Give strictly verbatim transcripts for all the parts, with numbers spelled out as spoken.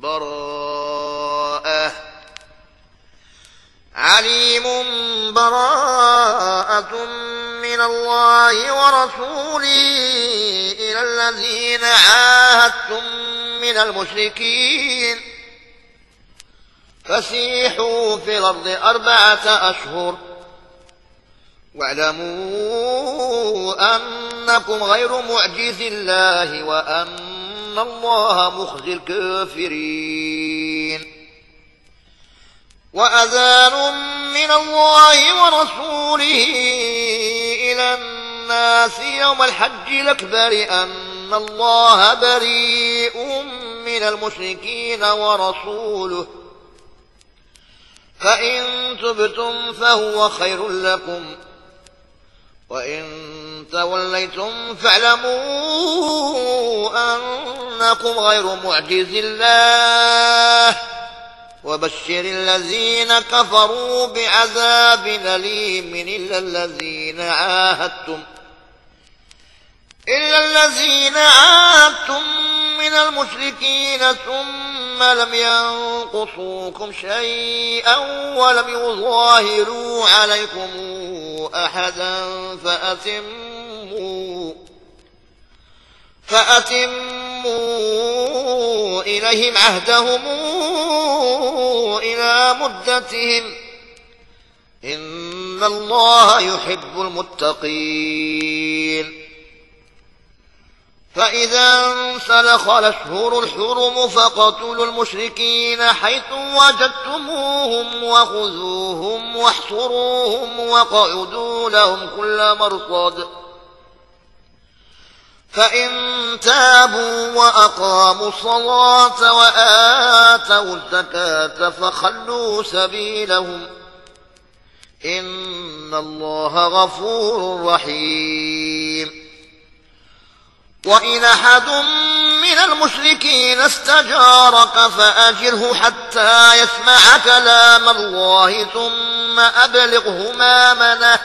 براءة عليم براءة من الله ورسوله إلى الذين عاهدتم من المشركين فسيحوا في الأرض أربعة أشهر واعلموا أنكم غير معجز الله وأن الله مخزي الكافرين وأذان من الله ورسوله إلى الناس يوم الحج الأكبر أن الله بريء من المشركين ورسوله فإن تبتم فهو خير لكم وإن توليتم فاعلموا أنكم غير معجز الله وبشر الذين كفروا بعذاب أليم إلا الذين عاهدتم إلا الذين عاهدتم من المشركين ثم لم ينقصوكم شيئا ولم يظاهروا عليكم أحدا فأتموا فأتموا إليهم عهدهم إلى مدتهم إن الله يحب المتقين فإذا انسلخ الأشهر الحرم فاقتلوا المشركين حيث وجدتموهم وخذوهم واحصروهم واقعدوا لهم كل مرصد فإن تابوا وأقاموا الصلاة وآتوا الزكاة فخلوا سبيلهم إن الله غفور رحيم وإن أحد من المشركين استجارك فأجره حتى يسمع كلام الله ثم أبلغه مأمنه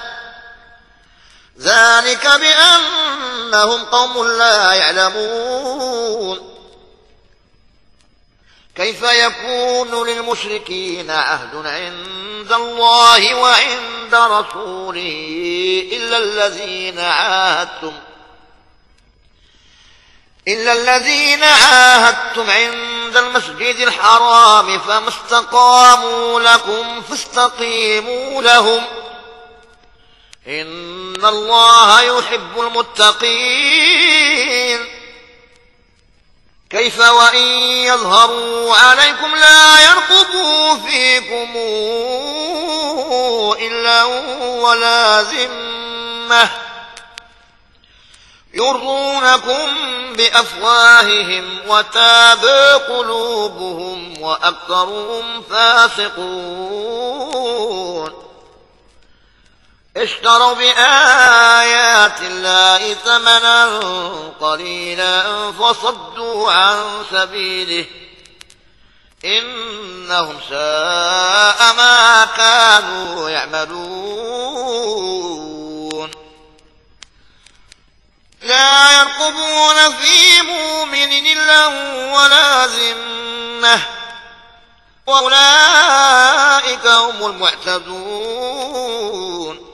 ذلك بأنهم قوم لا يعلمون كيف يكون للمشركين عهد عند الله وعند رسوله إلا الذين عاهدتم إلا الذين عاهدتم عند المسجد الحرام فما استقاموا لكم فاستقيموا لهم إن الله يحب المتقين كيف وإن يظهروا عليكم لا يرقبوا فيكم إلا ولا ذمة يرضونكم بأفواههم وتابى قلوبهم وأكثرهم فاسقون اشتروا بآيات الله ثمنا قليلا فصدوا عن سبيله إنهم ساء ما كانوا يعملون لا يرقبون في مؤمن إلا ولا ذمة وأولئك هم المعتدون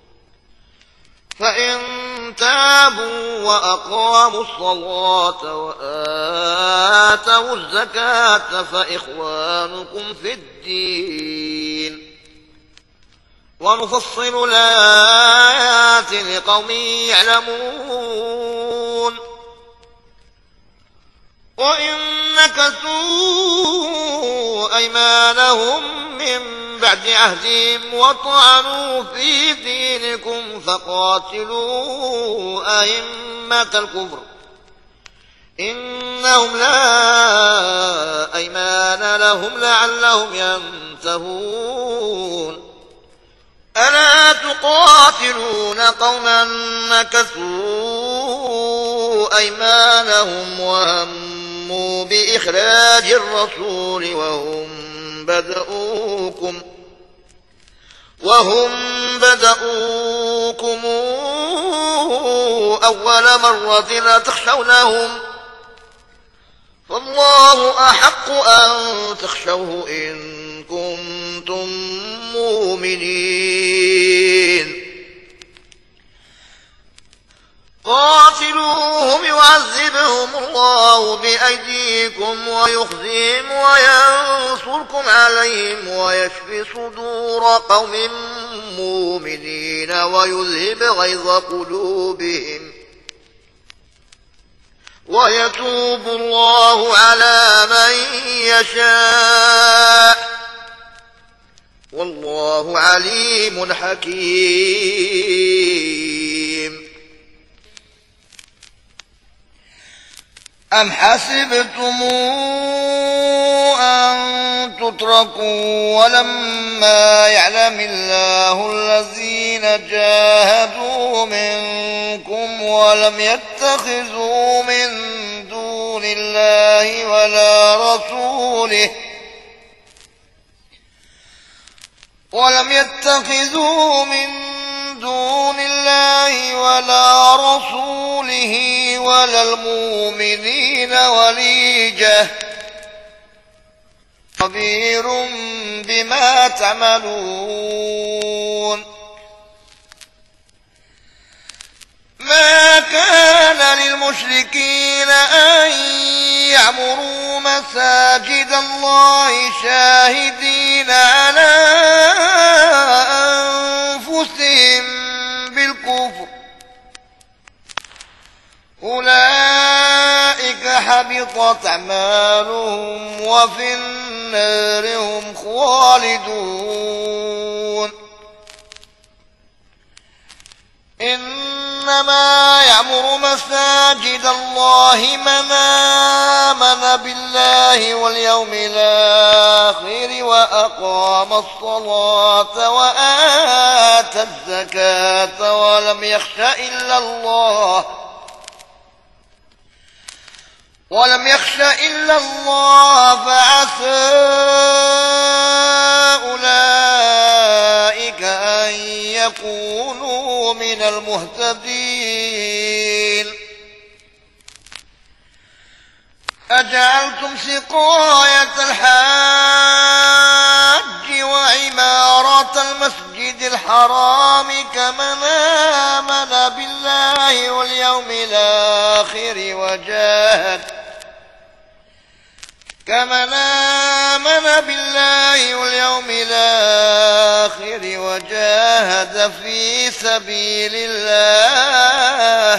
فإن تابوا وأقاموا الصلاة وآتوا الزكاة فإخوانكم في الدين ونفصل الآيات لقوم يعلمون وإن نكثوا أيمانهم من بعد عهدهم وطعنوا في دينكم فقاتلوا أئمة الكفر إنهم لا أيمان لهم لعلهم ينتهون ألا تقاتلون قوما نكثوا أيمانهم وهموا بإخراج الرسول وهم بدؤوكم وهم بدؤوكم أول مرة لا تخشونهم فالله أحق تخشوه إن كنتم مؤمنين قاتلوهم يعذبهم الله بأيديكم ويخزيهم وينصركم عليهم ويشفي صدور قوم مؤمنين ويذهب غيظ قلوبهم ويتوب الله على من يشاء والله عليم حكيم. أم حسبتم أن تتركوا ولما يعلم الله الذين جاهدوا منكم ولم يتخذوا من دون الله ولا رسوله ولم يتخذوا من دون الله ولا رسوله ولا المؤمنين وليجة خبير بما تعملون. ما كان للمشركين أن يعمروا مساجد الله شاهدين على أنفسهم بالكفر أولئك حبطت أعمالهم وفي النار هم خالدون. إنما يعمر مساجد الله من آمن بالله واليوم الآخر وأقام الصلاة وآتى الزكاة ولم يخش إلا الله ولم يخش إلا الله فعسى أولئك أن يكونوا من المهتدين. أجعلتم سقاية الحاج وعمارة المسجد الحرام كمن آمن بالله واليوم الآخر وجاهد كمن آمن بالله واليوم الآخر وجاهد في سبيل الله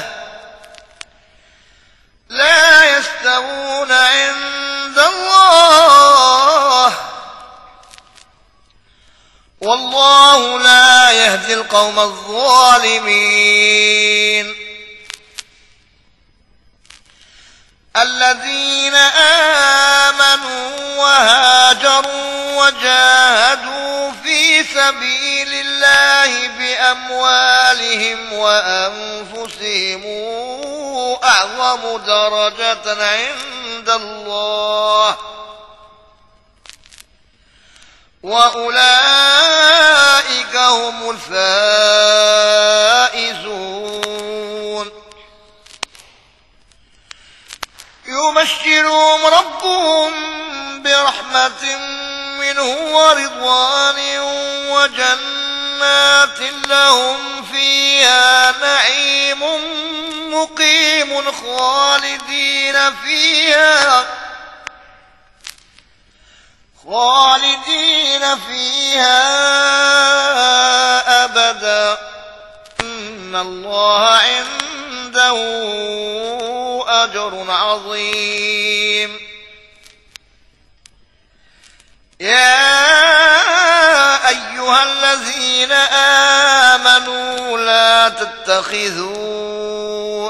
لا يستوون عند الله والله لا يهدي القوم الظالمين. الذين آمنوا وهاجروا وجاهدوا في سبيل الله بأموالهم وأنفسهم أعظم درجة عند الله وأولئك هم الفائزون. يبشرهم ربهم برحمة منه ورضوان وجنات لهم فيها نعيم مقيم خالدين فيها خالدين فيها أبدا إن الله عنده أجر عظيم. يا أيها الذين آمنوا لا تتخذوا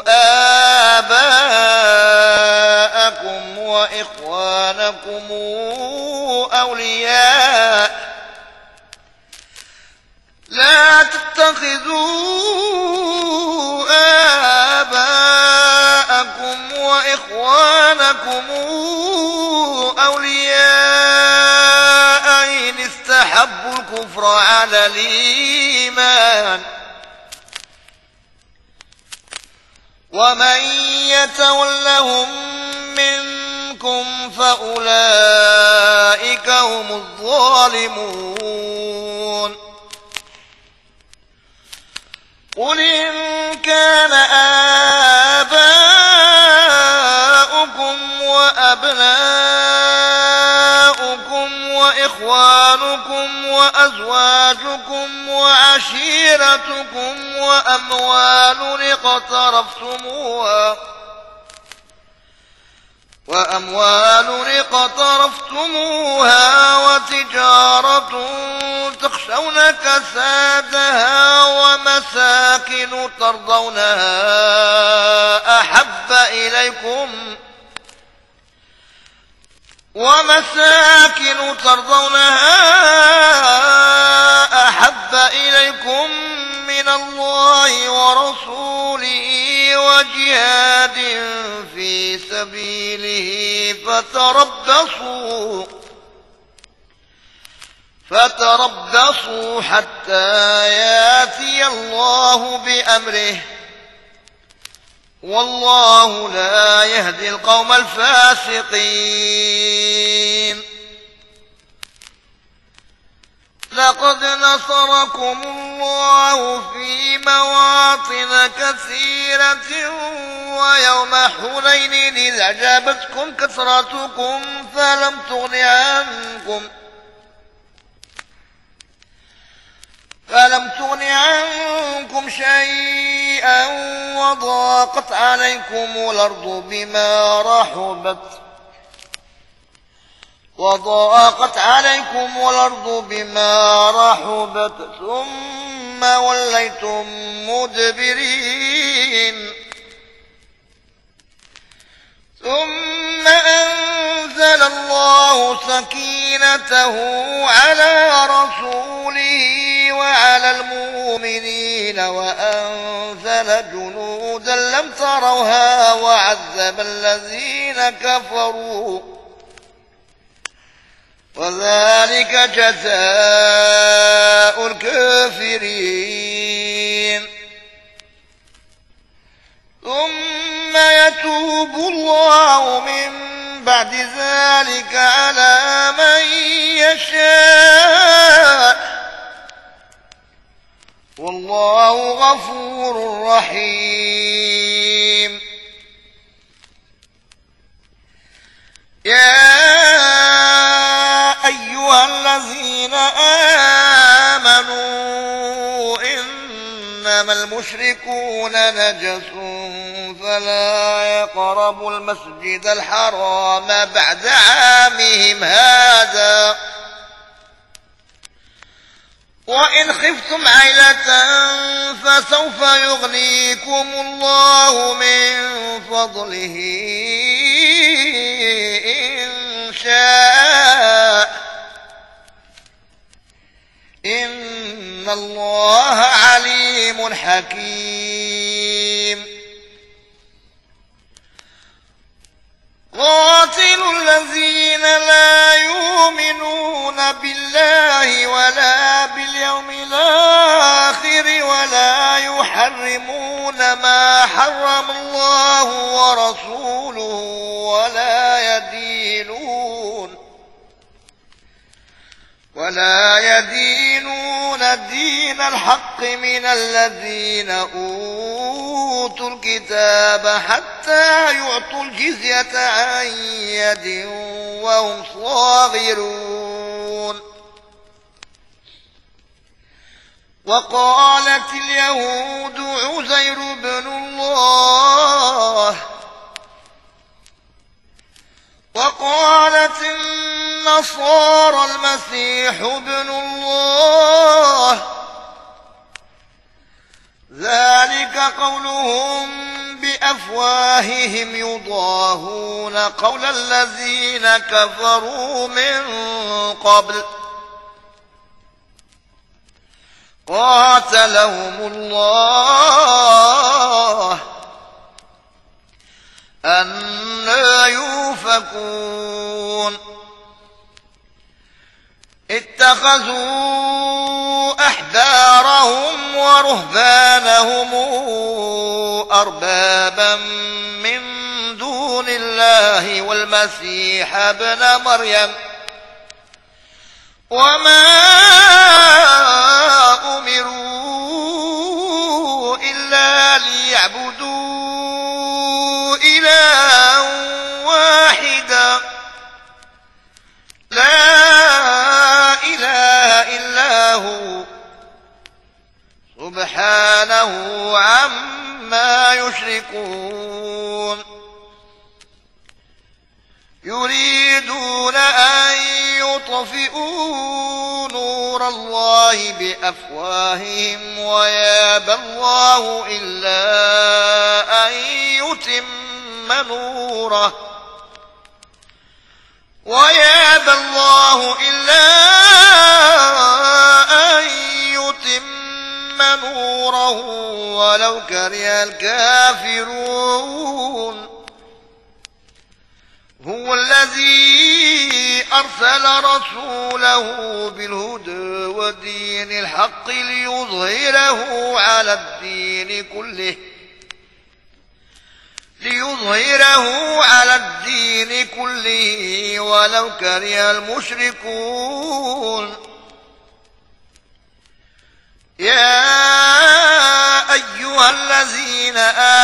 آباءكم وإخوانكم أولياء لا تتخذوا آباءكم وإخوانكم أولياء إن استحبوا الكفر على الإيمان ومن يتولهم منكم فأولئك الظالمون قل إن كان آباؤكم وأبناؤكم وإخوانكم وأزواجكم وعشيرتكم وأموال اقترفتموها وأموال اقترفتموها وتجارة تخشون كسادها ومساكن ترضونها أحب إليكم ومساكن ترضونها أحب إليكم من الله ورسوله وجهاد في سبيله فتربصوا فتربصوا حتى ياتي الله بأمره والله لا يهدي القوم الفاسقين لقد نصركم الله في مواطن كثيرة ويوم حنين إذ أعجبتكم كثرتكم فلم تغن عنكم فلم تغن عنكم شيئا وضاقت عليكم الأرض بما رحبت وضاقت عليكم الأرض بما رحبت ثم وليتم مدبرين ثم أنزل الله سكينته على رسوله وعلى المؤمنين وأنزل جنودا لم تروها وعذب الذين كفروا وذلك جزاء الكافرين ثم يتوب الله من بعد ذلك على من يشاء والله غفور رحيم يا أيها الذين آمنوا إنما المشركون نجس فلا يقربوا المسجد الحرام بعد عامهم هذا وإن خفتم عيلة فسوف يغنيكم الله من فضله إن شاء إن الله عليم حكيم قاتلوا الذين لا يؤمنون بالله ولا باليوم الآخر ولا يحرمون ما حرم الله ورسوله ولا يدينون ولا يدينون دين الحق من الذين أوتوا الكتاب حتى يعطوا الجزية عن يد وهم صاغرون وقالت اليهود عزير بن الله وقالت النصارى المسيح ابن الله ذلك قولهم بأفواههم يضاهون قول الذين كفروا من قبل قاتلهم الله أنى يؤفكون اتخذوا أحبارهم ورهبانهم أربابا من دون الله والمسيح ابن مريم وما أمروا إلا ليعبدوا إلها واحدا لا إله إلا هو سبحانه عما يشركون يريدون أن يطفئوا نور الله بأفواههم ويابى الله إلا أن يتم نوره ويابى الله إلا أن يتم نوره ولو كره الكافرون هو الذي أرسل رسوله بالهدى ودين الحق ليظهره على الدين كله ليظهره على الدين كله ولو كره المشركون يا أيها الذين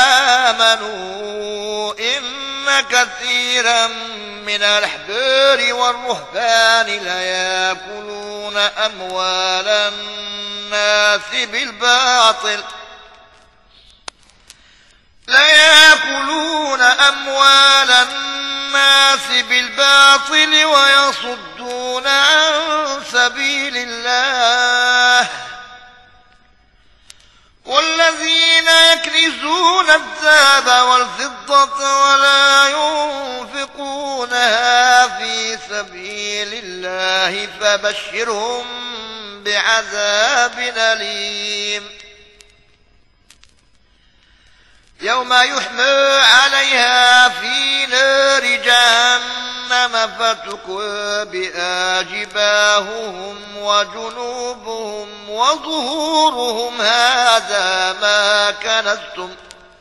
آمنوا إن كثيرا من الأحبار والرهبان ليأكلون أموال الناس بالباطل ليأكلون أموال الناس بالباطل ويصدون عن سبيل الله والذين يكنزون الذهب والفضة ولا ينفقونها في سبيل الله فبشرهم بعذاب أليم يوم يحمى عليها في نار جهنم فتكوى بها جباههم وجنوبهم وظهورهم هذا ما كنزتم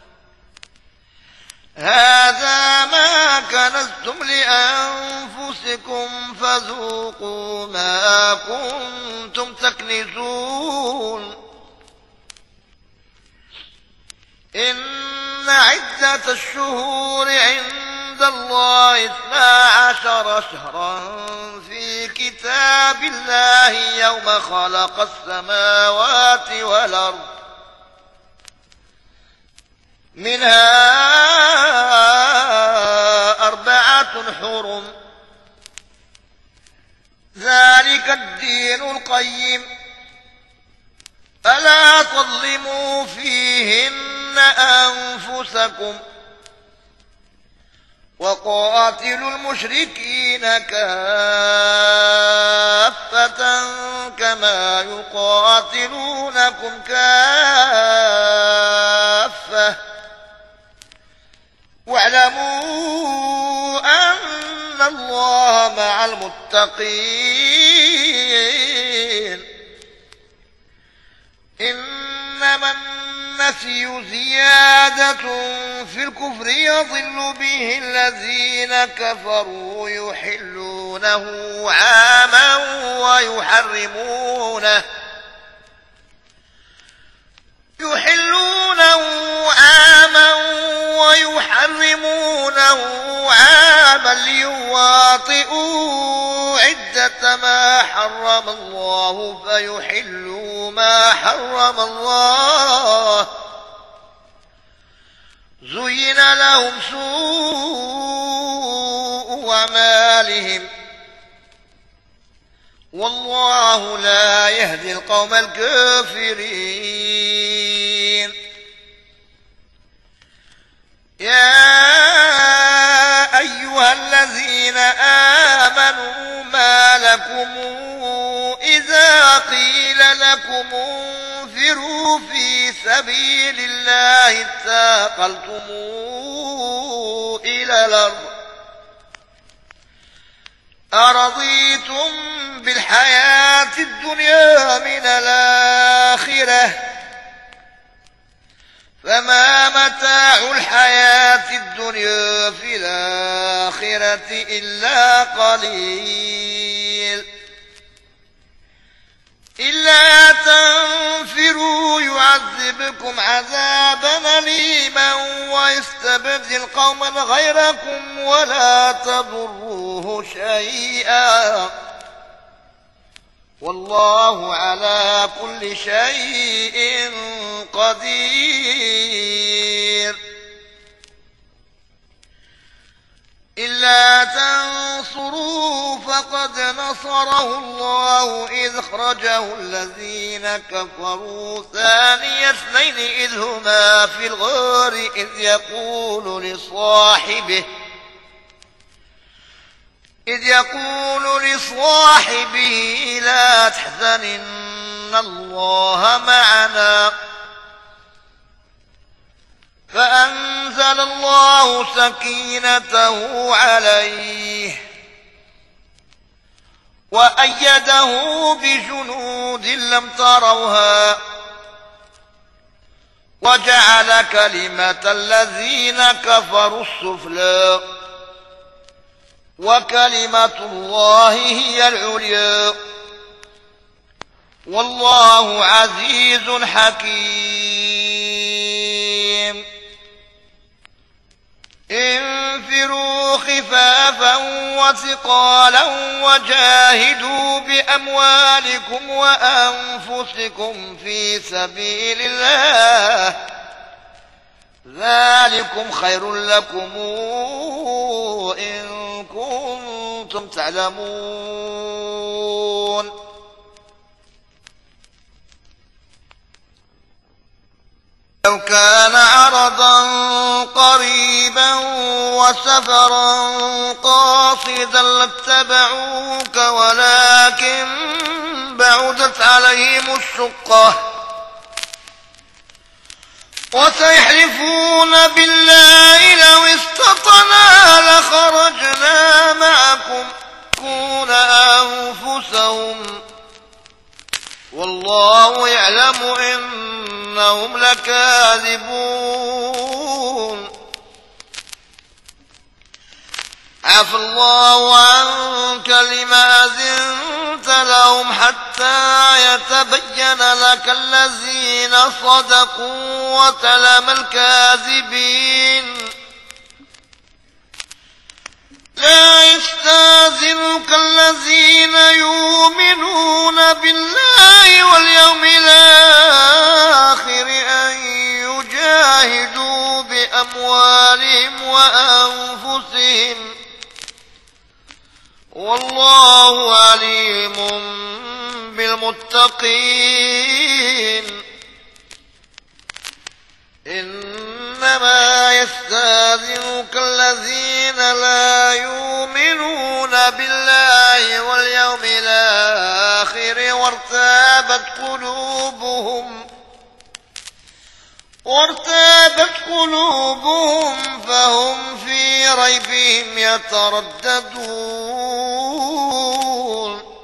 هذا ما كنزتم لأنفسكم فذوقوا ما كنتم تكنزون إن عدة الشهور عند الله اثنا عشر شهرا في كتاب الله يوم خلق السماوات والأرض منها أربعة حرم ذلك الدين القيم فلا تظلموا فيهن أنفسكم وقاتلوا المشركين كافة كما يقاتلونكم كافة واعلموا أن الله مع المتقين إنما النسي زيادة في الكفر يضل به الذين كفروا يحلونه عاما ويحرمونه يحلونه عاما ويحرمونه عاما ليواطئوا عدة ما حرم الله فيحلوا ما حرم الله زين لهم سوء أعمالهم والله لا يهدي القوم الكافرين يا أيها الذين آمنوا ما لكم إذا قيل لكم انفروا في سبيل الله اثاقلتم إلى الأرض أرضيتم بالحياة الدنيا من الآخرة فما متاع الحياة الدنيا في الآخرة إلا قليل إلا تنفروا يعذبكم عذابا أليما ويستبدل قوما غيركم ولا تضروه شيئا والله على كل شيء قدير. إلا تنصروا فقد نصره الله إذ أخرجه الذين كفروا ثاني اثنين إذ هما في الغار إذ يقول لصاحبه إذ يقول لصاحبه لا تحزن إن الله معنا فأنزل الله سكينته عليه وأيده بجنود لم تروها وجعل كلمة الذين كفروا السفلى وكلمة الله هي العليا والله عزيز حكيم. انفروا خفافا وثقالا وجاهدوا بأموالكم وأنفسكم في سبيل الله ذلكم خير لكم إن كنتم تعلمون. لو كان عرضا قريبا وسفرا قاصدا لاتبعوك ولكن بعدت عليهم الشقة وسيحلفون بالله لو استطعنا لخرجنا معكم يزكون أنفسهم والله يعلم إنهم لكاذبون. عفى الله عنك لما أذنت لهم حتى يتبين لك الذين صدقوا وتعلم الكاذبين. لا يستأذنك الذين يؤمنون بالله واليوم الآخر أن يجاهدوا بأموالهم وأنفسهم والله عليم بالمتقين. إنما يستأذنك الذين لا يؤمنون بالله واليوم الآخر وارتابت قلوبهم وارتابت قلوبهم فهم في ريبهم يترددون.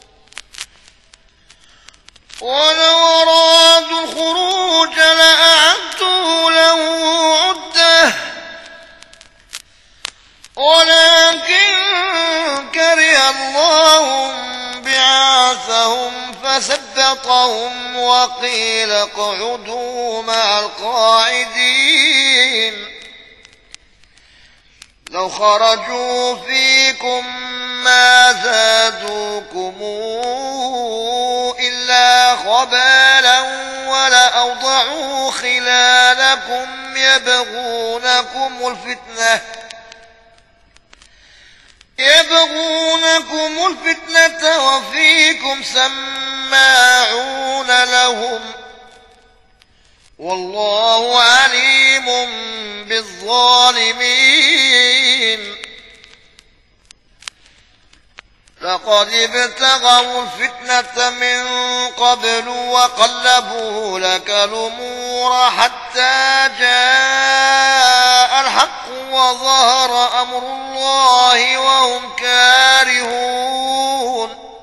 ولو أرادوا الخروج لأعدوا له عدة ولكن كره الله بعاثهم فثبطهم وقيل اقعدوا مع القاعدين. لو خرجوا فيكم ما زادوكم إلا خبالا ولأوضعوا خلالكم يبغونكم الفتنة يبغونكم الفتنة وفيكم سماعون لهم والله عليم بالظالمين. لقد ابتغوا الفتنة من قبل وقلبوا لك الأمور حتى جاء الحق وظهر أمر الله وهم كارهون.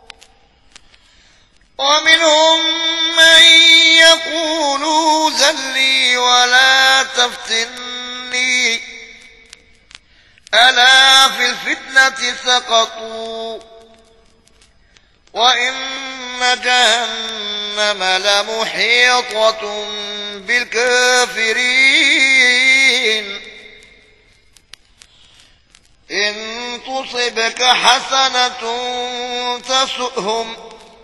ومنهم من يقول ذلي ولا تفتني ألا في الفتنة سقطوا وإن جهنم لمحيطة بالكافرين إن تصبك حسنة تسؤهم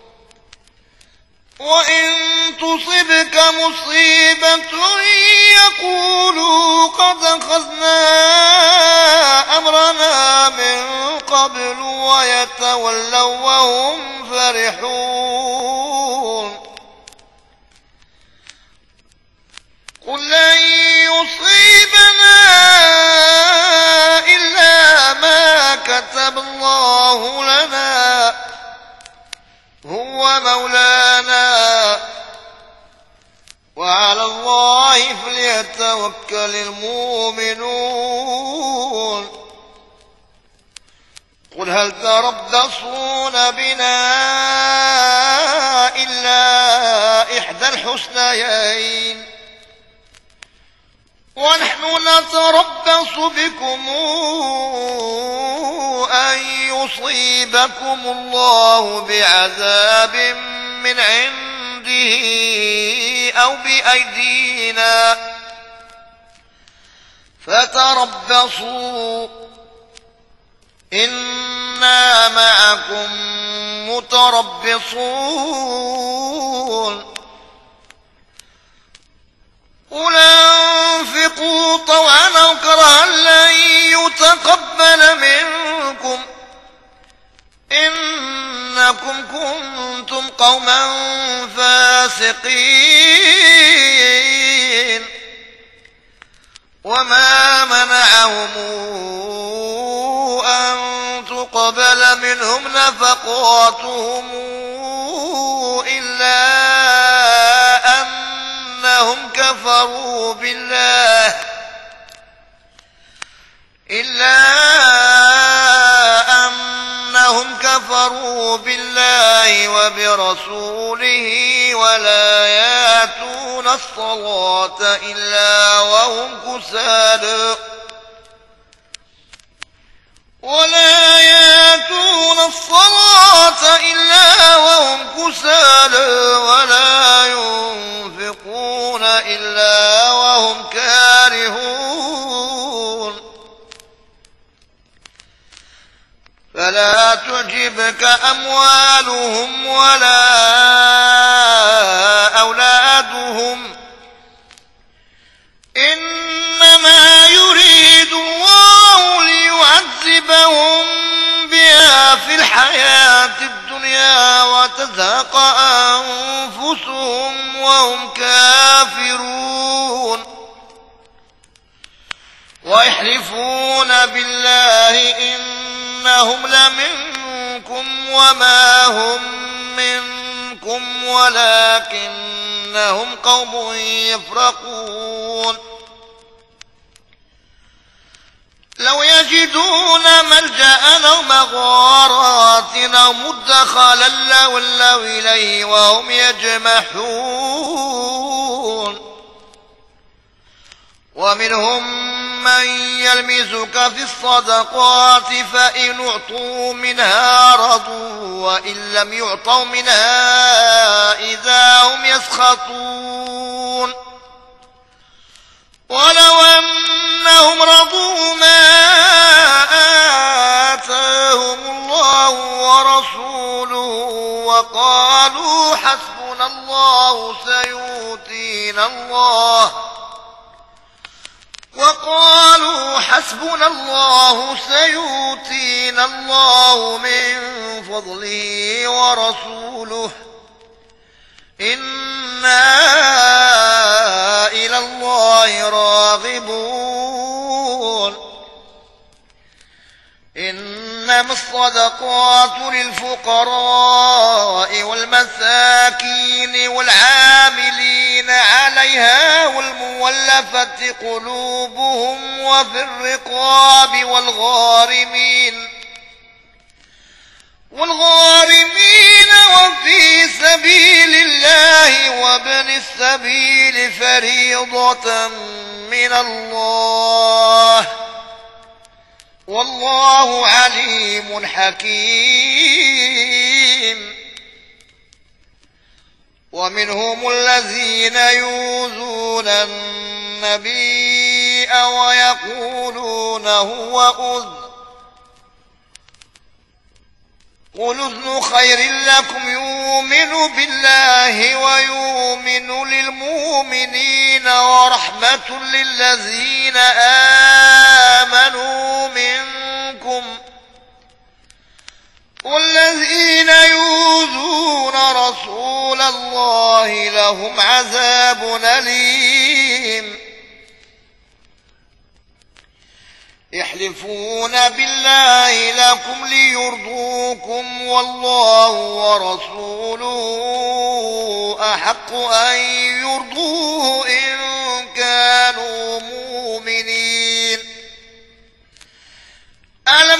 وإن تصبك مصيبة يقولوا قد أخذنا أمرنا من قبل ويتولوا وهم فرحون قل لن يصيبنا إلا ما كتب الله لنا هو مولانا وعلى الله فليتوكل المؤمنون قل هل تربصون بنا إلا إحدى الحسنيين ونحن نتربص بكم أن يصيبكم الله بعذاب من عنده أو بأيدينا فتربصوا إنا معكم متربصون قل انفقوا طوعا أو كرها لن يتقبل منكم إنكم كنتم قوما فاسقين وما منعهم أن تقبل منهم نفقاتهم إلا أنهم كفروا بالله إلا أنهم كفروا بالله وبرسوله ولا يأتون الصلاة إلا وهم كسالى ولا يأتون الصلاة إلا وهم كسالى ولا ينفقون إلا وهم كارهون فلا تعجبك أموالهم ولا أولادهم إنما يريد الله ليعذبهم بها في الحياة الدنيا وتزهق أنفسهم وهم كافرون ويحلفون بالله إنهم لمنكم وما هم منكم ولكنهم قوم يفرقون لو يجدون ملجأ أو مغارات أو مدخلا لولوا إليه وهم يجمحون ومنهم من يلمزك في الصدقات فإن أعطوا منها رضوا وإن لم يعطوا منها إذا هم يسخطون ولو أنهم رضوا ما آتاهم الله ورسوله وقالوا حسبنا الله سيؤتينا الله وقالوا حسبنا الله سيؤتينا الله من فضله ورسوله إنا إلى الله راغبون إنما الصدقات للفقراء والمساكين والعاملين عليها والمولفة قلوبهم وفي الرقاب والغارمين والغارمين وفي سبيل الله وابن السبيل فريضة من الله والله عليم حكيم ومنهم الذين يؤذون النبي ويقولون هو أذن قل أذن خير لكم يؤمن بالله ويؤمن للمؤمنين ورحمة للذين آمنوا منكم والذين يؤذون رسول الله لهم عذاب أليم يحلفون بالله لكم ليرضوكم والله ورسوله أحق أن يرضوه إن كانوا مؤمنين ألم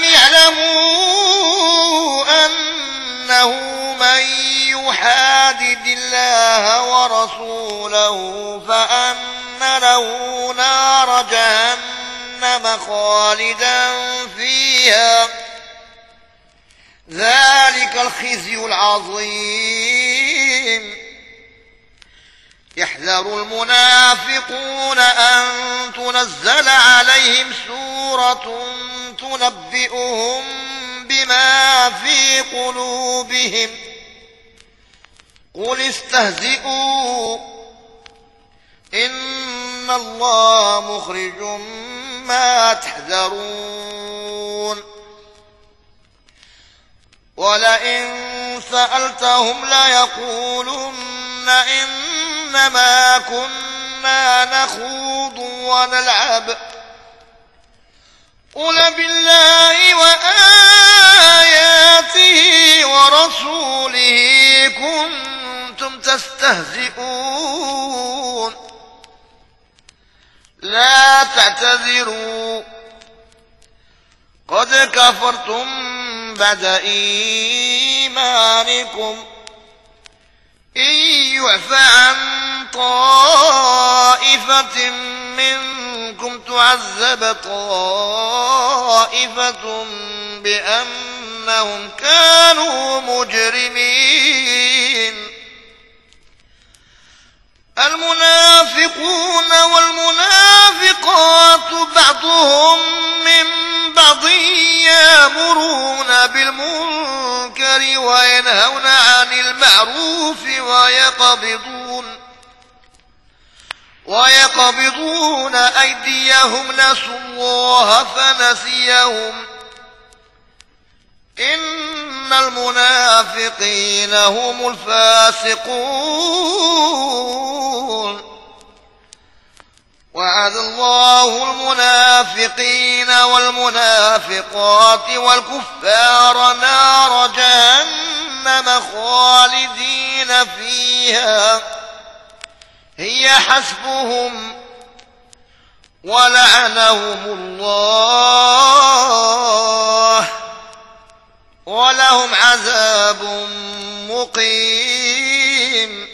يعلموا أنه من يحادد الله ورسوله فأن له نار جهنم خالدا فيها ذلك الخزي العظيم يحذر المنافقون أن تنزل عليهم سورة تنبئهم بما في قلوبهم قل استهزئوا إن الله مخرج ما تحذرون ولئن سألتهم ليقولن إنما كنا نخوض ونلعب قل بالله وآياته ورسوله كنتم تستهزئون لا تعتذروا قد كفرتم بعد إيمانكم إن يعف عن طائفة منكم تعذب طائفة بأنهم كانوا مجرمين المنافقون والمنافقات بعضهم من بعض يأمرون بالمنكر وينهون عن المعروف ويقبضون ويقبضون أيديهم نسوا الله فنسيهم إن المنافقين هم الفاسقون وعد الله المنافقين والمنافقات والكفار نار جهنم خالدين فيها هي حسبهم ولعنهم الله ولهم عذاب مقيم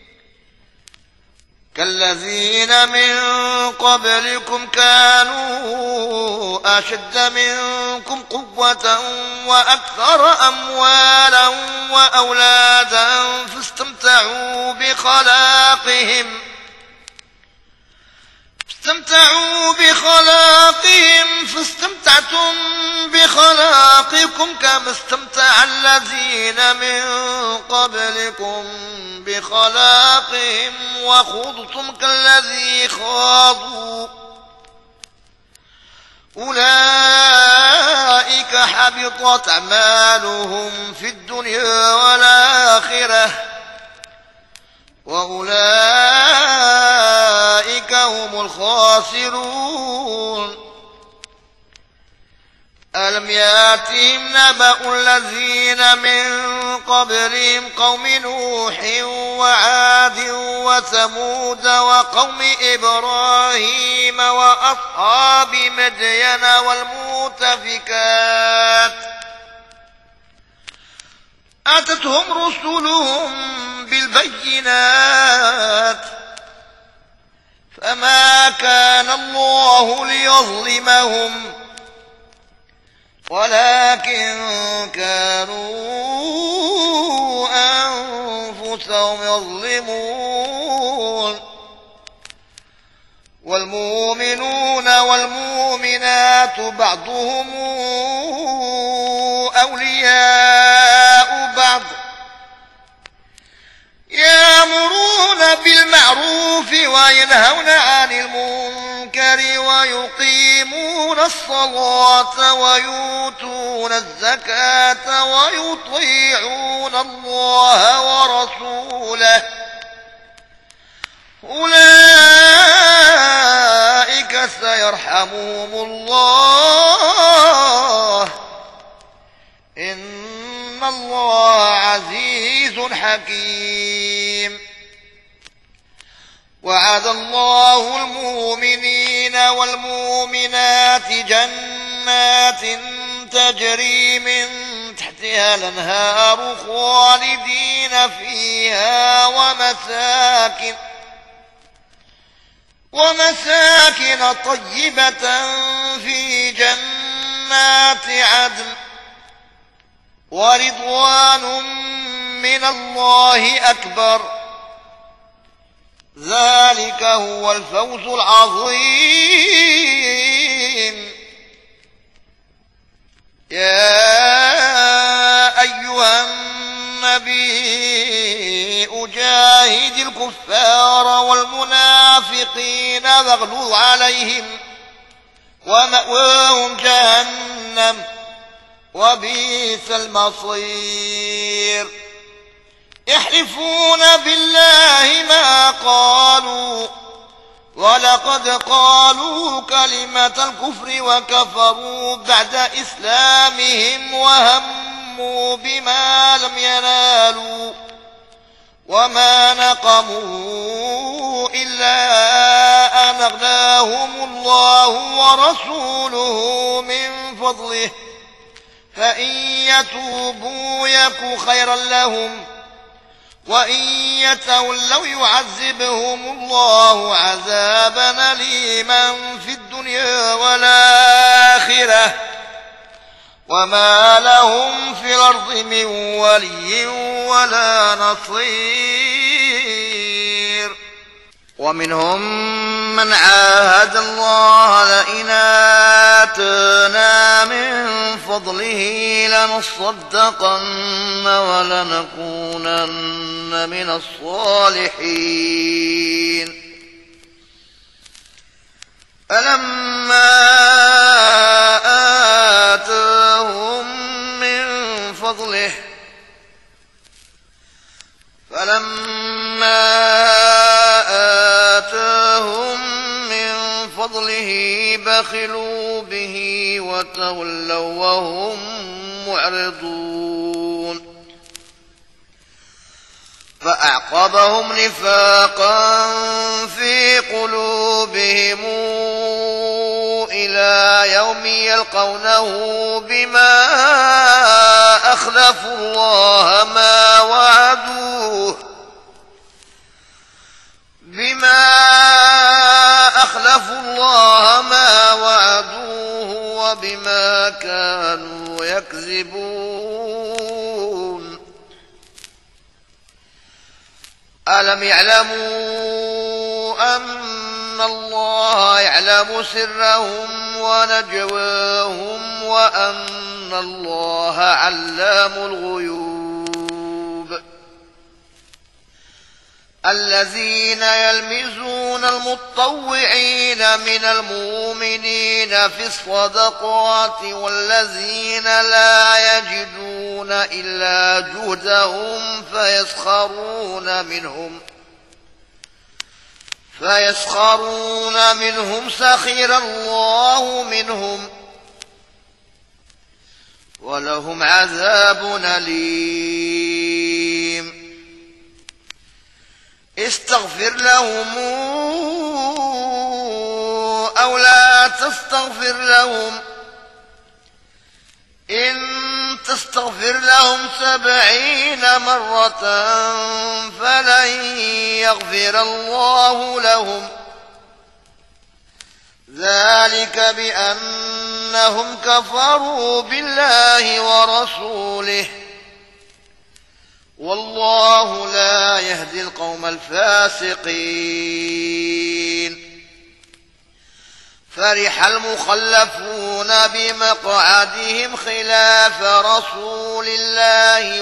كالذين من قبلكم كانوا أشد منكم قوة وأكثر أموالا وأولادا فاستمتعوا بخلاقهم استمتعوا بخلاقهم فاستمتعتم بخلاقكم كما استمتع الذين من قبلكم بخلاقهم وخضتم كالذي خاضوا أولئك حبطت أعمالهم في الدنيا والآخرة وأولئك هم الخاسرون ألم ياتهم نبأ الذين من قبلهم قوم نوح وعاد وثمود وقوم إبراهيم وأصحاب مدين والمؤتفكات أتتهم رسلهم بالبينات فما كان الله ليظلمهم ولكن كانوا أنفسهم يظلمون والمؤمنون والمؤمنات بعضهم أولياء بعض يأمرون بالمعروف وينهون عن المنكر ويقيمون الصلاة ويؤتون الزكاة ويطيعون الله ورسوله أولئك سيرحمهم الله إن الله عزيز حكيم وعد الله المؤمنين والمؤمنات جنات تجري من تحتها الأنهار خالدين فيها ومساكن ومساكن طيبة في جنات عدن ورضوان من الله أكبر ذلك هو الفوز العظيم يا أيها النبي أجاهد الكفار والمنافقين واغلظ عليهم ومأواهم جهنم وبئس المصير يحلفون بالله ما قالوا ولقد قالوا كلمة الكفر وكفروا بعد إسلامهم وهموا بما لم ينالوا وما نقموا إلا أن أغناهم الله ورسوله من فضله فإن يتوبوا يك خيرا لهم وإن يتولوا يعذبهم الله عذابا أليما في الدنيا والآخرة وما لهم في الأرض من ولي ولا نصير ومنهم من عاهد الله لئن آتانا من فضله لنصدقن ولنكونن من الصالحين فلما آتاهم من فضله فلما آتاهم من فضله بخلوا به وتولوا وهم معرضون فأعقبهم نفاقا في قلوبهم إلى يوم يلقونه بما أخلفوا الله ما وعدوه بما أخلفوا الله ما وعدوه وبما كانوا يكذبون ألم يعلموا أن الله يعلم سرهم ونجواهم وأن الله علام الغيوب الذين يلمزون المطوعين من المؤمنين في الصدقات والذين لا يجدون إلا جهدهم فيسخرون منهم فيسخرون منهم سخر الله منهم ولهم عذاب أليم استغفر لهم أو لا تستغفر لهم إن تستغفر لهم سبعين مرة فلن يغفر الله لهم ذلك بأنهم كفروا بالله ورسوله والله لا يهدي القوم الفاسقين. فرح المخلفون بمقعدهم خلاف رسول الله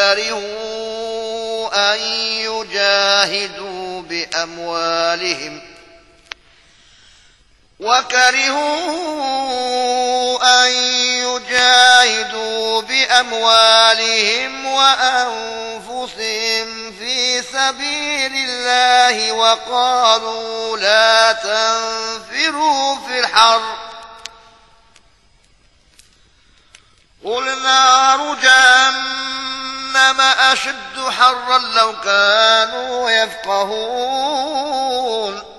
وكرهوا أن يجاهدوا بأموالهم وكرهوا أن يجاهدوا بأموالهم وأنفسهم في سبيل الله وقالوا لا تنفروا في الحر قل نار جهنم أشد حرا لو كانوا يفقهون.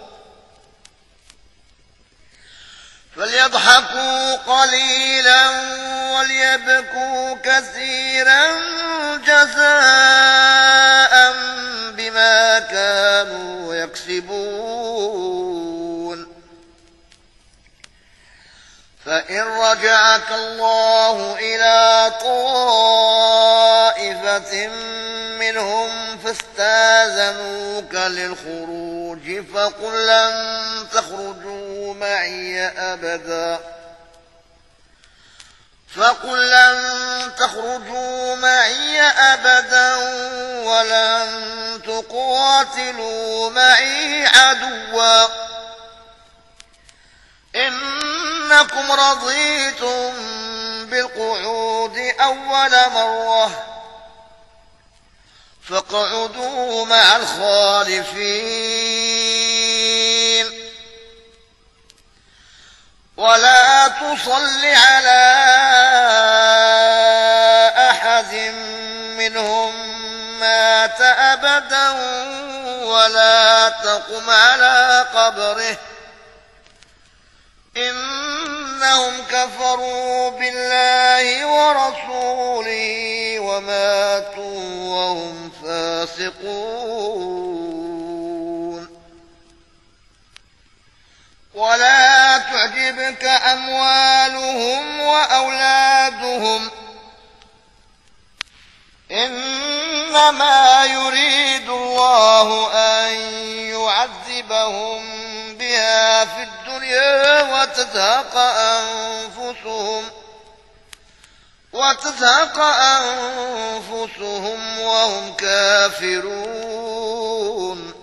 فليضحكوا قليلا وليبكوا كثيرا جزاء بما كانوا يكسبون. فإن رجعك الله إلى طائفة منهم فاستاذنوك للخروج فقل لن تخرجوا معي أبدا فقل لن تخرجوا معي أبدا ولن تقاتلوا معي عدوا إنكم رضيتم بالقعود أول مرة فاقعدوا مع الخالفين ولا تصل على أحد منهم مات أبدا ولا تقم على قبره إنهم كفروا بالله ورسوله وماتوا وهم فاسقون. ولا تعجبك أموالهم وأولادهم إنما يريد الله أن يعذبهم بها في الدنيا وتزهق أنفسهم وتزهق أنفسهم وهم كافرون.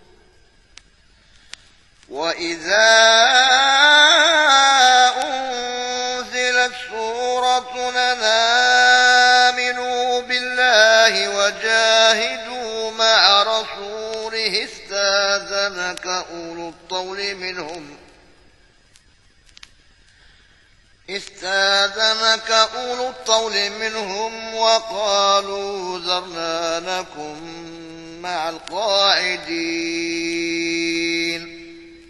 وإذا أنزلت سورة أن آمنوا بالله وجاهدوا مع رسوله استاذنك أولو الطول منهم استاذنك أولو الطول منهم وقالوا ذرنا نكن مع القاعدين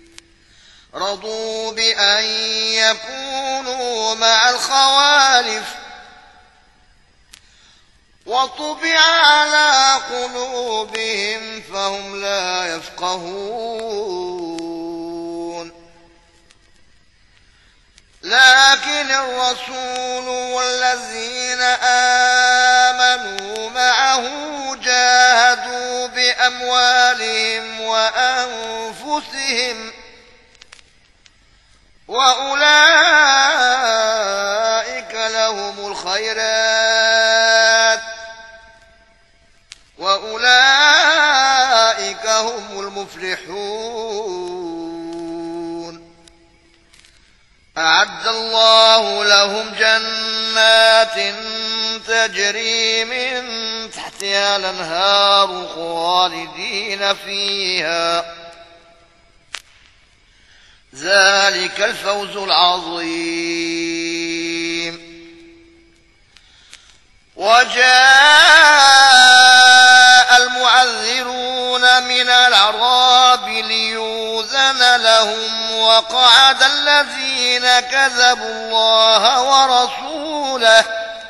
رضوا بأن يكونوا مع الخوالف وطبع على قلوبهم فهم لا يفقهون. لكن الرسول والذين آمنوا معه جاهدوا بأموالهم وأنفسهم وأولئك لهم الخيرات وأولئك هم المفلحون. أعد الله لهم جنات تجري من تحتها الأنهار خالدين فيها ذلك الفوز العظيم. وجاء المعذرون من الأعراب ليؤذن لهم وقعد الذين كذبوا الله ورسوله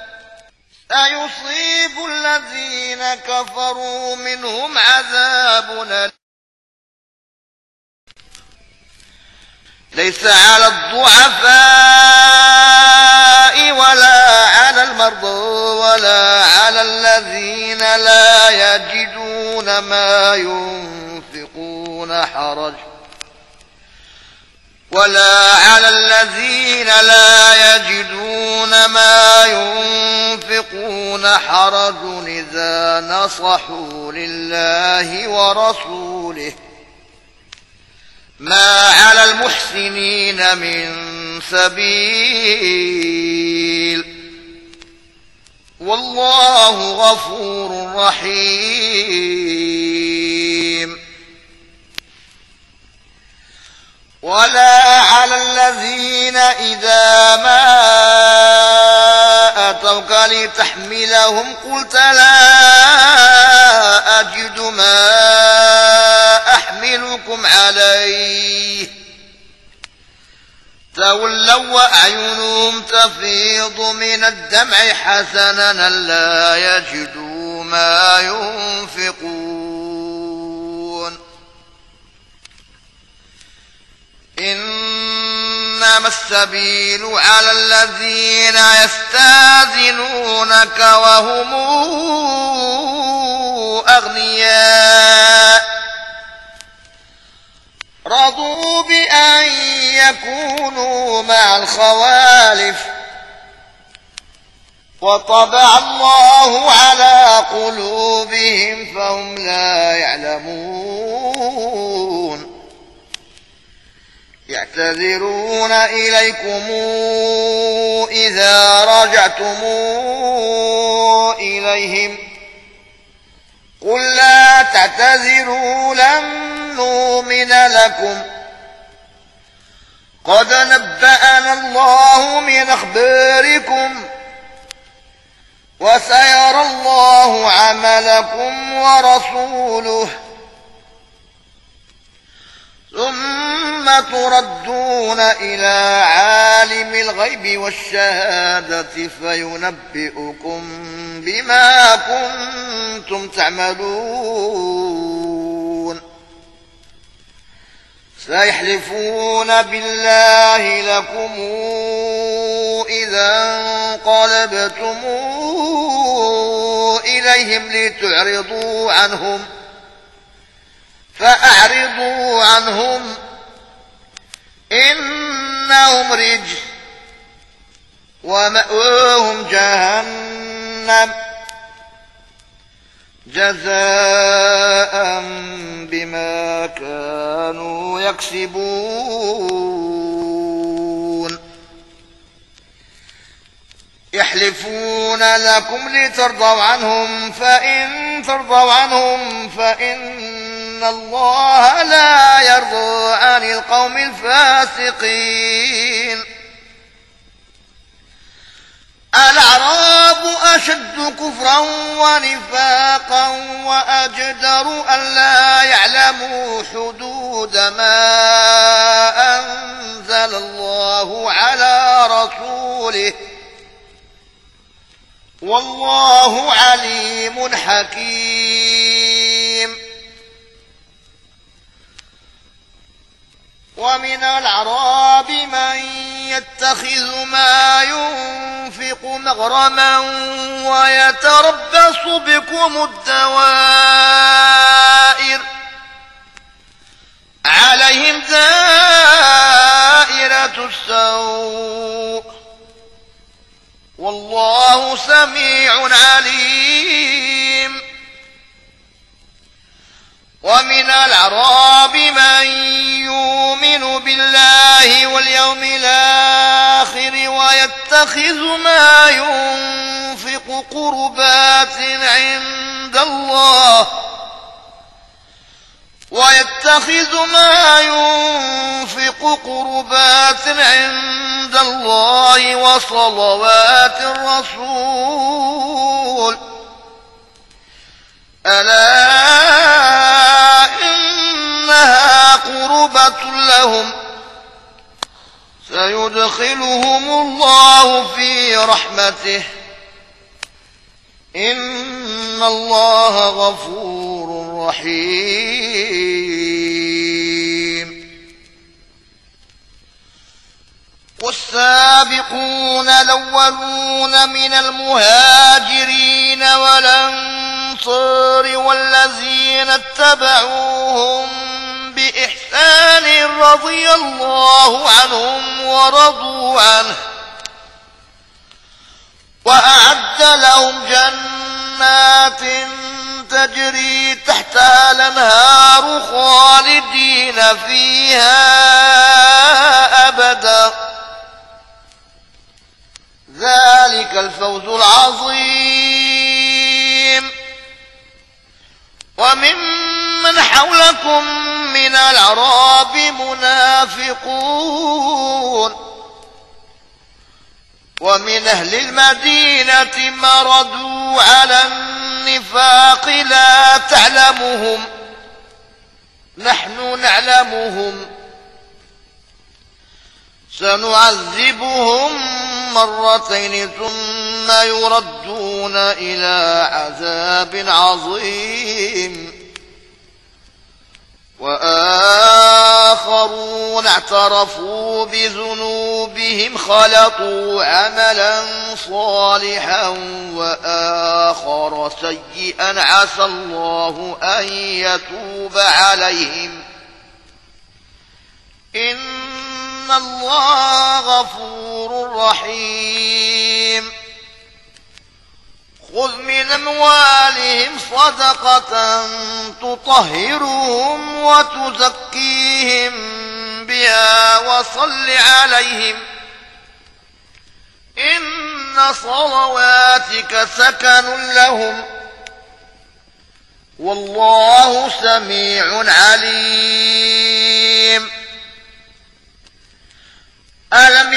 سيصيب الذين كفروا منهم عذاب أليم. ليس على الضعفاء ولا على المرضى ولا على الذين لا يجدون ما ينفقون حرج ولا على الذين لا يجدون ما ينفقون حرج إذا نصحوا لله ورسوله ما على المحسنين من سبيل والله غفور رحيم. ولا على الذين إذا ما أتوك لتحملهم قلت لا أجد ما أحملكم عليه تولوا وأعينهم تفيض من الدمع حسنا لا يجدوا ما ينفقون. إنما السبيل على الذين يستاذنونك وهم أغنياء رضوا بأن يكونوا مع الخوالف وطبع الله على قلوبهم فهم لا يعلمون. يعتذرون إليكم إذا رجعتم إليهم قل لا تعتذروا لن نؤمن لكم قد نبأنا الله من أخباركم وسيرى الله عملكم ورسوله ثم تردون إلى عالم الغيب والشهادة فينبئكم بما كنتم تعملون. سيحلفون بالله لكم إذا انقلبتم إليهم لتعرضوا عنهم فأعرضوا عنهم إنهم رجس ومأواهم جهنم جزاء بما كانوا يكسبون. يحلفون لكم لترضوا عنهم فإن ترضوا عنهم فإن الله لا يرضى عن القوم الفاسقين. الأعراب أشد كفرا ونفاقا وأجدر أن لا يعلموا حدود ما أنزل الله على رسوله والله عليم حكيم. ومن الأعراب من يتخذ ما ينفق مغرما ويتربص بكم الدوائر عليهم دائرة السوء والله سميع عليم. ومن الأعراب من يؤمن بالله واليوم الآخر ويتخذ ما ينفق قربات عند الله ويتخذ ما ينفق قربات عند الله وصلوات الرسول ألا إنها قربة لهم سيدخلهم الله في رحمته إن الله غفور رحيم. والسابقون الأولون من المهاجرين والأنصار الأنصار والذين اتبعوهم بإحسان رضي الله عنهم ورضوا عنه وأعد لهم جنات تجري تحتها الأنهار خالدين فيها أبدا ذلك الفوز العظيم. وممن حولكم من الأعراب منافقون ومن أهل المدينة مردوا على النفاق لا تعلمهم نحن نعلمهم سنعذبهم مرتين ثم يردون إلى عذاب عظيم وآخرون اعترفوا بذنوبهم خلطوا عملا صالحا وآخر سيئا عسى الله أن يتوب عليهم إن الله غفور رحيم. خذ من أموالهم صدقة تطهرهم وتزكيهم بها وصل عليهم إن صلواتك سكن لهم والله سميع عليم. ألم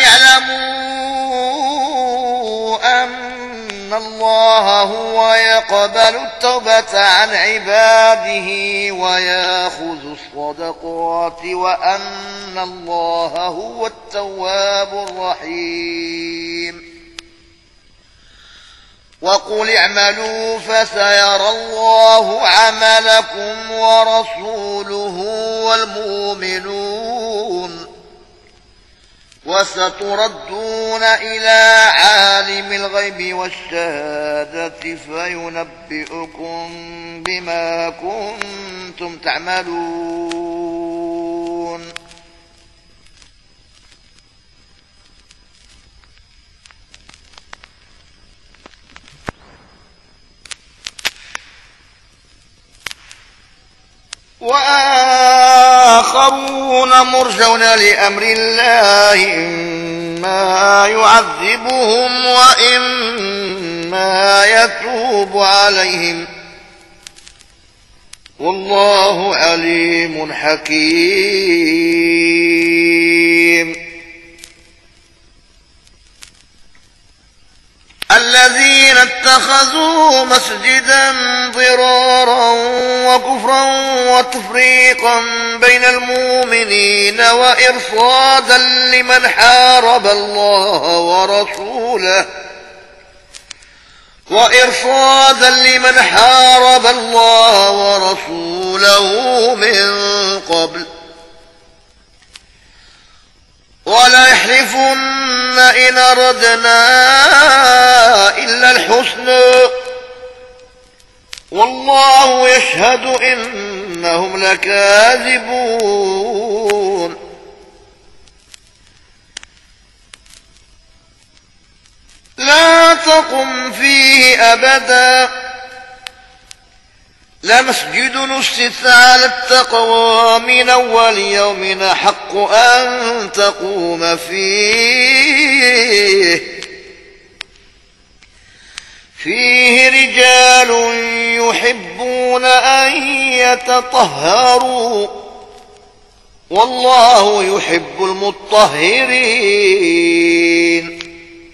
يعلموا أن الله هو يقبل التوبة عن عباده ويأخذ الصدقات وأن الله هو التواب الرحيم. وقل اعملوا فسيرى الله عملكم ورسوله والمؤمنون وستردون إلى عالم الغيب والشهادة فينبئكم بما كنتم تعملون. وآخرون مرجون لأمر الله إما يعذبهم وإما يتوب عليهم والله عليم حكيم. الذين اتخذوا مسجدا ضرارا وكفرا وتفريقا بين المؤمنين وإرصادا لمن حارب الله ورسوله وإرصادا لمن حارب الله ورسوله من قبل ولا يحلفن إن أردنا إلا الحسنى والله يشهد إنهم لكاذبون. لا تقم فيه أبدا لمسجد أسس على التقوى من أول يوم أحق أن تقوم فيه فيه رجال يحبون أن يتطهروا والله يحب المطهرين.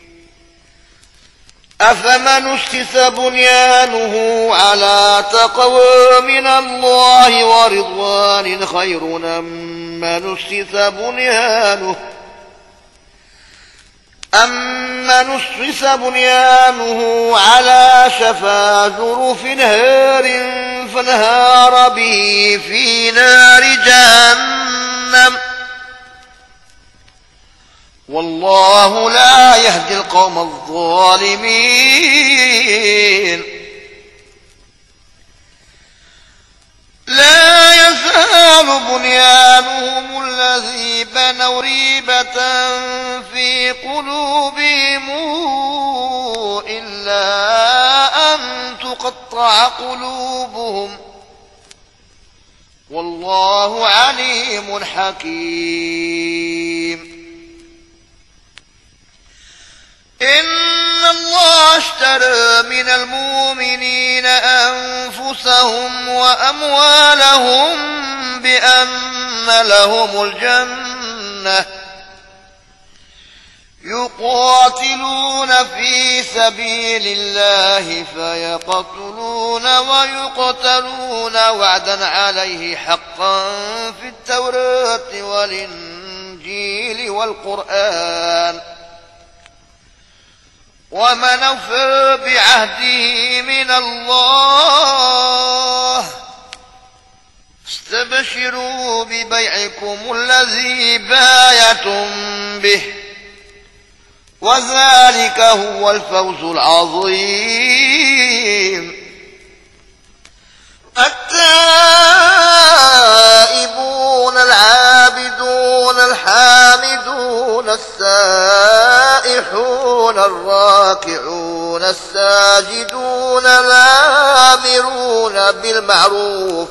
أفمن أسس بنيانه على تقوى من الله ورضوان خير أمن أسس بنيانه أمن أسس بنيانه على شفا جرف نهار فانهار به في نار جهنم والله لا يهدي القوم الظالمين. حزنا أو ريبة في قلوبهم إلا أن تقطع قلوبهم والله عليم حكيم. إن الله اشترى من المؤمنين أنفسهم وأموالهم بأن لهم الجنة يقاتلون في سبيل الله فيقتلون ويقتلون وعدا عليه حقا في التوراة والإنجيل والقرآن ومن أوفى بعهده من الله استبشروا ببيعكم الذي بايعتم به وذلك هو الفوز العظيم. التائبون العابدون الحامدون السائحون الراكعون الساجدون الآمرون بالمعروف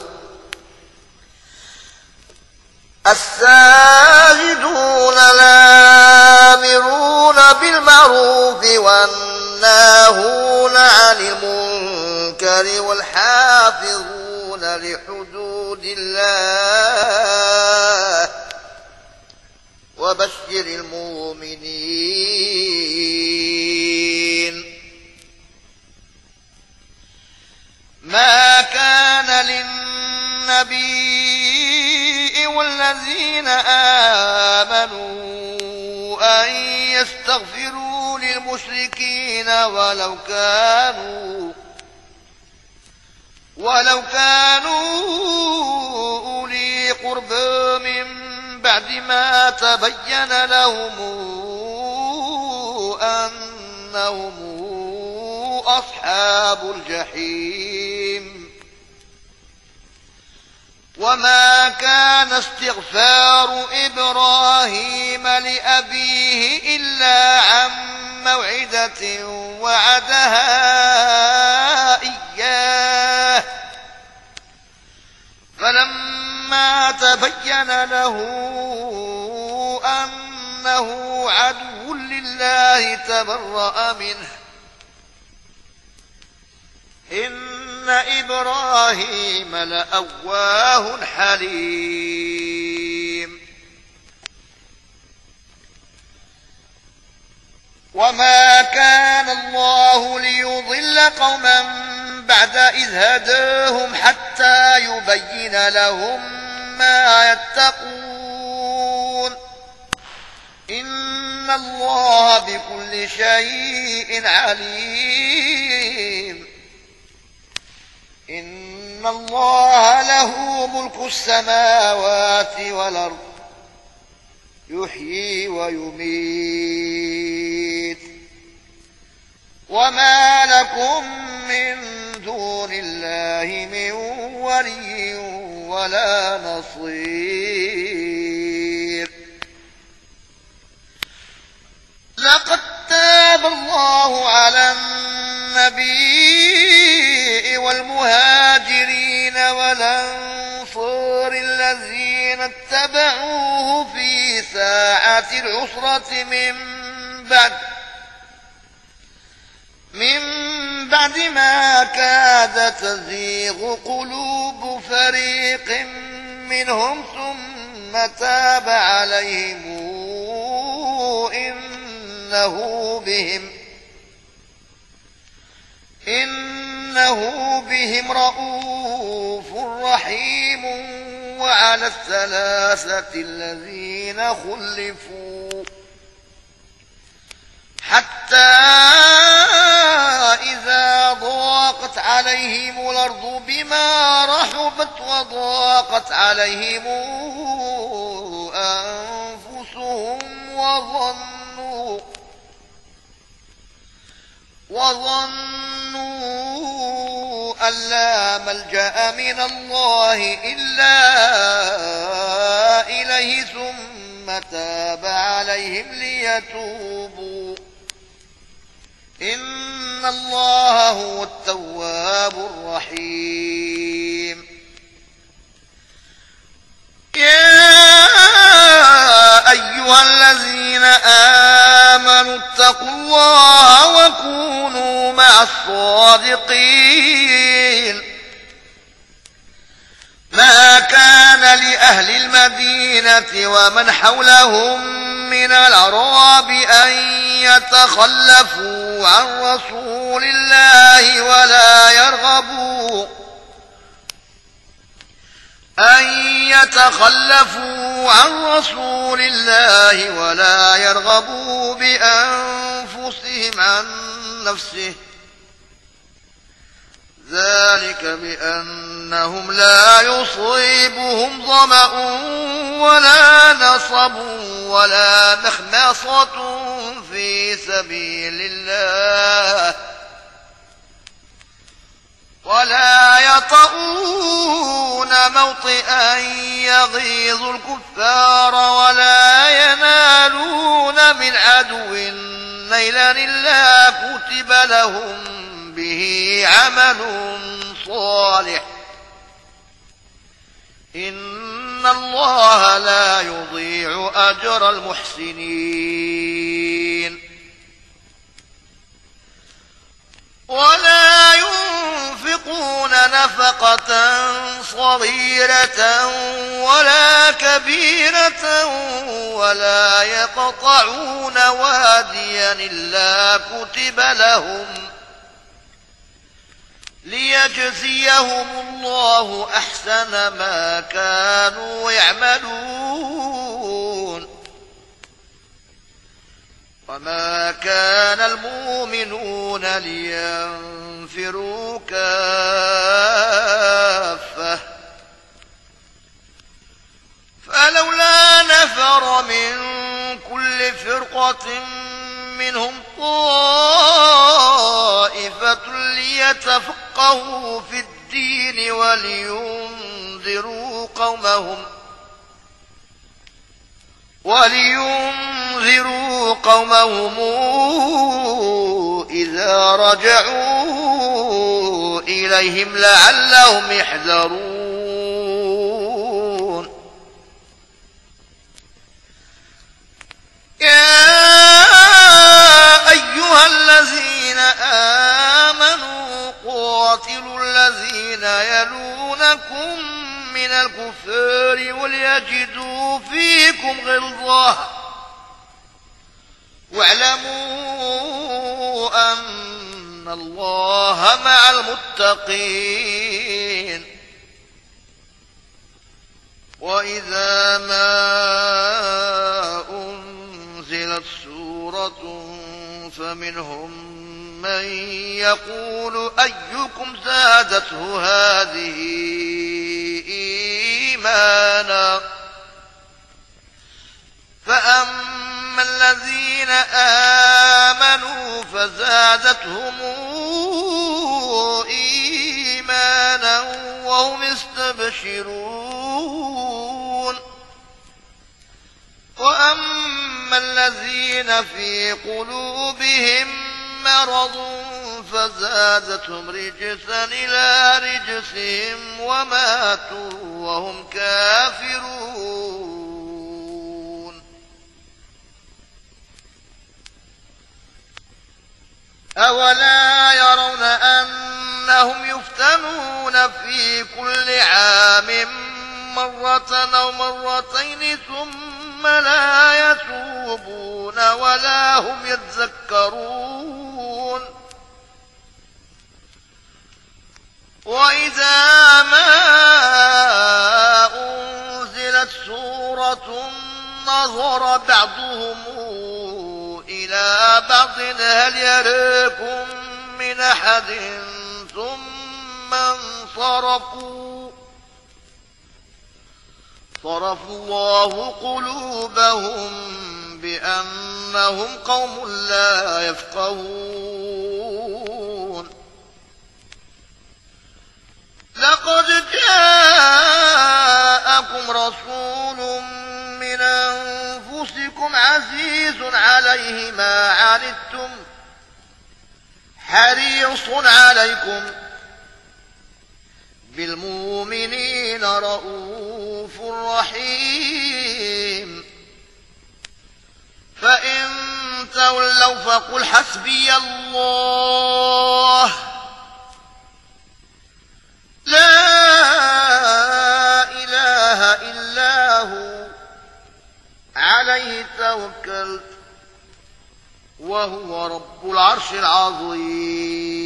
الساجدون الآمرون بالمعروف والناهون عن المنكر والحافظون لحدود الله وبشر المؤمنين. ما كان للنبي والذين آمنوا أن يستغفروا للمشركين ولو كانوا ولو كانوا أولي قربى من بعد ما تبين لهم أنهم أصحاب الجحيم. وما كان استغفار إبراهيم لأبيه إلا عن موعدة وعدها إياه فلما تبين له أنه عدو لله تبرأ منه إن إبراهيم لأواه حليم. وما كان الله ليضل قوما بعد إذ هداهم حتى يبين لهم ما يتقون إن الله بكل شيء عليم. إن الله له ملك السماوات والأرض يحيي ويميت وما لكم من دون الله من ولي ولا نصير. لقد تاب الله على النبي والمهاجرين والأنصار الذين اتبعوه في ساعة العسرة من بعد من بعد ما كاد تزيغ قلوب فريق منهم ثم تاب عليهم إنه بهم إنه بهم رءوف رحيم. وعلى الثلاثة الذين خلفوا حتى إذا ضاقت عليهم الأرض بما رحبت وضاقت عليهم أنفسهم وظنوا وظنوا أن لا ملجأ من الله إلا إليه ثم ثم تاب عليهم ليتوبوا إن الله هو التواب الرحيم يا أيها الذين آمنوا اتقوا الله وكونوا مع الصادقين ما كان لأهل المدينة ومن حولهم من الأعراب أن يتخلفوا عن رسول الله ولا يرغبوا أن يتخلفوا عن رسول الله ولا يرغبوا بأنفسهم عن نفسه ذلك بأنهم لا يصيبهم ظمأ ولا نصب ولا مخمصة في سبيل الله ولا يطؤون موطئا يغيظ الكفار ولا ينالون من عدو نيلا إلا كتب لهم به عمل صالح إن الله لا يضيع أجر المحسنين ولا ينفقون نفقة صغيرة ولا كبيرة ولا يقطعون واديا إلا كتب لهم ليجزيهم الله أحسن ما كانوا يعملون وما كان المؤمنون لينفروا كافة فلولا نفر من كل فرقة منهم طائفة ليتفقهوا في الدين ولينذروا قومهم ولينذروا قومهم إذا رجعوا إليهم لعلهم يحذرون يا أيها الذين آمنوا قاتلوا الذين يلونكم من الكفار وليجدوا فيكم غلظة واعلموا أن الله مع المتقين وإذا ما أنزلت سورة فمنهم من يقول أيكم زادته هذه إيمانا فأما الذين آمنوا فزادتهم إيمانا وهم يستبشرون وأما الذين في قلوبهم مرض فزادتهم رجسا إلى رجسهم وماتوا وهم كافرون أولا يرون أنهم يفتنون في كل عام مرة أو مرتين ثم لا يتوبون ولا هم يتذكرون وإذا ما أنزلت سورة نظر بعضهم إلى بعض هل يراكم من أحد ثم انصرفوا صرف الله قلوبهم بأنهم قوم لا يفقهون لقد جاءكم رسول من أنفسكم عزيز عليه ما عنتم حريص عليكم بالمؤمنين رؤوف رحيم فإن تولوا فقل حسبي الله لا إله إلا هو عليه توكلت وهو رب العرش العظيم